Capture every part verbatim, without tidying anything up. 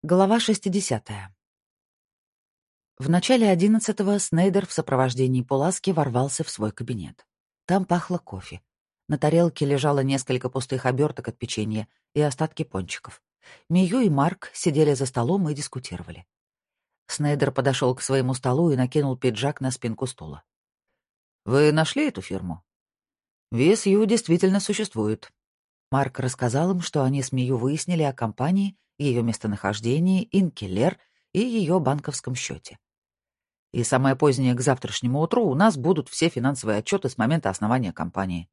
Глава шестидесятая. В начале одиннадцатого Снейдер в сопровождении Пуласки ворвался в свой кабинет. Там пахло кофе. На тарелке лежало несколько пустых оберток от печенья и остатки пончиков. Мию и Марк сидели за столом и дискутировали. Снейдер подошел к своему столу и накинул пиджак на спинку стула. «Вы нашли эту фирму?» «ви эс ю действительно существует». Марк рассказал им, что они с Мию выяснили о компании, ее местонахождении, Инкеллер и ее банковском счете. И самое позднее, к завтрашнему утру, у нас будут все финансовые отчеты с момента основания компании.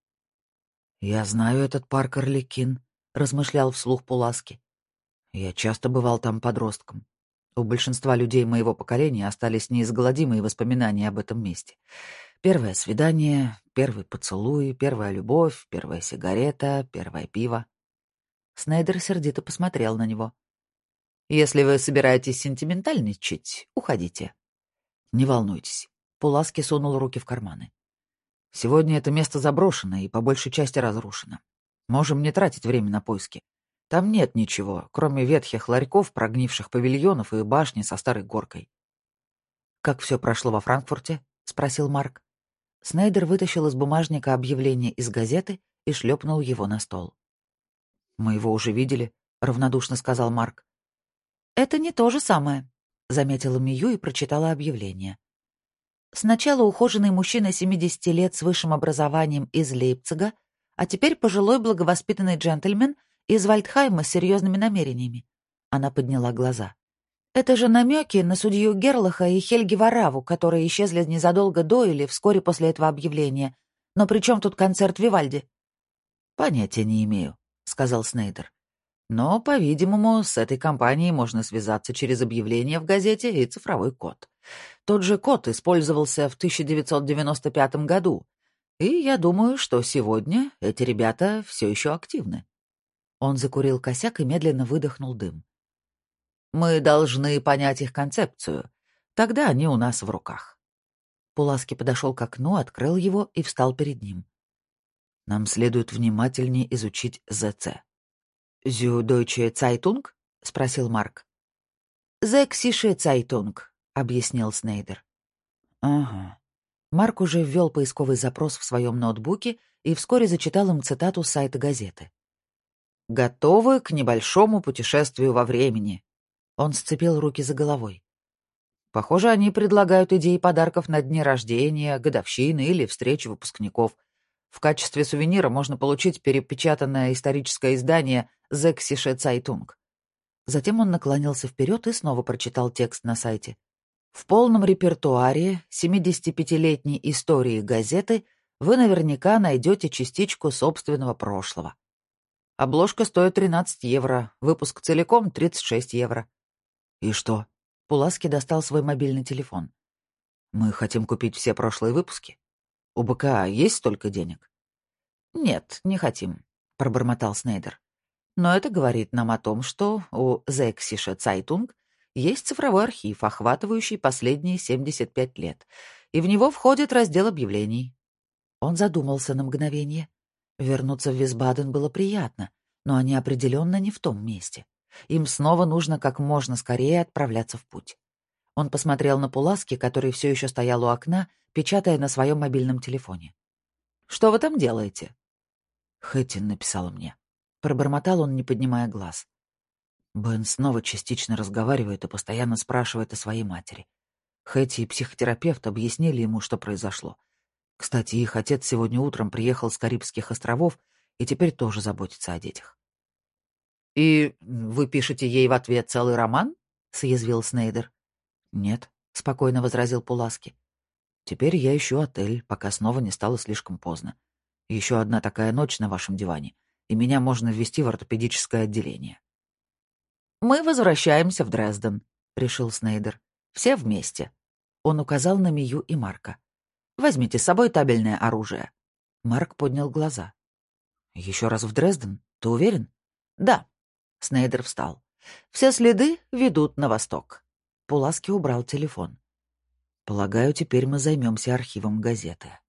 «Я знаю этот парк Арлекин», — размышлял вслух Пуласки. «Я часто бывал там подростком. У большинства людей моего поколения остались неизгладимые воспоминания об этом месте. Первое свидание, первый поцелуй, первая любовь, первая сигарета, первое пиво». Снейдер сердито посмотрел на него. «Если вы собираетесь сентиментальничать, уходите». «Не волнуйтесь». Пуласки сунул руки в карманы. «Сегодня это место заброшено и по большей части разрушено. Можем не тратить время на поиски. Там нет ничего, кроме ветхих ларьков, прогнивших павильонов и башни со старой горкой». «Как все прошло во Франкфурте?» — спросил Марк. Снейдер вытащил из бумажника объявление из газеты и шлепнул его на стол. «Мы его уже видели», — равнодушно сказал Марк. «Это не то же самое», — заметила Мию и прочитала объявление. «Сначала ухоженный мужчина семидесяти лет с высшим образованием из Лейпцига, а теперь пожилой благовоспитанный джентльмен из Вальдхайма с серьезными намерениями». Она подняла глаза. «Это же намеки на судью Герлаха и Хельги Вараву, которые исчезли незадолго до или вскоре после этого объявления. Но при чем тут концерт Вивальди?» «Понятия не имею», — сказал Снейдер. «Но, по-видимому, с этой компанией можно связаться через объявление в газете и цифровой код. Тот же код использовался в тысяча девятьсот девяносто пятом году, и я думаю, что сегодня эти ребята все еще активны». Он закурил косяк и медленно выдохнул дым. «Мы должны понять их концепцию. Тогда они у нас в руках». Пуласки подошел к окну, открыл его и встал перед ним. «Нам следует внимательнее изучить ЗЦ». «Зюдойче Цайтунг?» — спросил Марк. «Зэксише Цайтунг», — объяснил Снейдер. «Ага». Марк уже ввел поисковый запрос в своем ноутбуке и вскоре зачитал им цитату с сайта газеты. «Готовы к небольшому путешествию во времени». Он сцепил руки за головой. «Похоже, они предлагают идеи подарков на дни рождения, годовщины или встречи выпускников. В качестве сувенира можно получить перепечатанное историческое издание «Зэксише Цайтунг». Затем он наклонился вперед и снова прочитал текст на сайте. В полном репертуаре семидесятипятилетней истории газеты вы наверняка найдете частичку собственного прошлого. Обложка стоит тринадцать евро, выпуск целиком — тридцать шесть евро. «И что?» — Пуласки достал свой мобильный телефон. «Мы хотим купить все прошлые выпуски. У БК есть столько денег?» «Нет, не хотим», — пробормотал Снейдер. «Но это говорит нам о том, что у Зэксише Цайтунг есть цифровой архив, охватывающий последние семьдесят пять лет, и в него входит раздел объявлений». Он задумался на мгновение. Вернуться в Висбаден было приятно, но они определенно не в том месте. Им снова нужно как можно скорее отправляться в путь. Он посмотрел на Пуласки, который все еще стоял у окна, печатая на своем мобильном телефоне. «Что вы там делаете?» «Хэттин написала мне». Пробормотал он, не поднимая глаз. Бен снова частично разговаривает и постоянно спрашивает о своей матери. Хэти и психотерапевт объяснили ему, что произошло. Кстати, их отец сегодня утром приехал с Карибских островов и теперь тоже заботится о детях. «И вы пишете ей в ответ целый роман?» — съязвил Снейдер. «Нет», — спокойно возразил Пуласки. «Теперь я ищу отель, пока снова не стало слишком поздно. Еще одна такая ночь на вашем диване, и меня можно ввести в ортопедическое отделение». «Мы возвращаемся в Дрезден», — решил Снейдер. «Все вместе». Он указал на Мию и Марка. «Возьмите с собой табельное оружие». Марк поднял глаза. «Еще раз в Дрезден? Ты уверен?» «Да». Снейдер встал. «Все следы ведут на восток». Пуласки убрал телефон. «Полагаю, теперь мы займемся архивом газеты».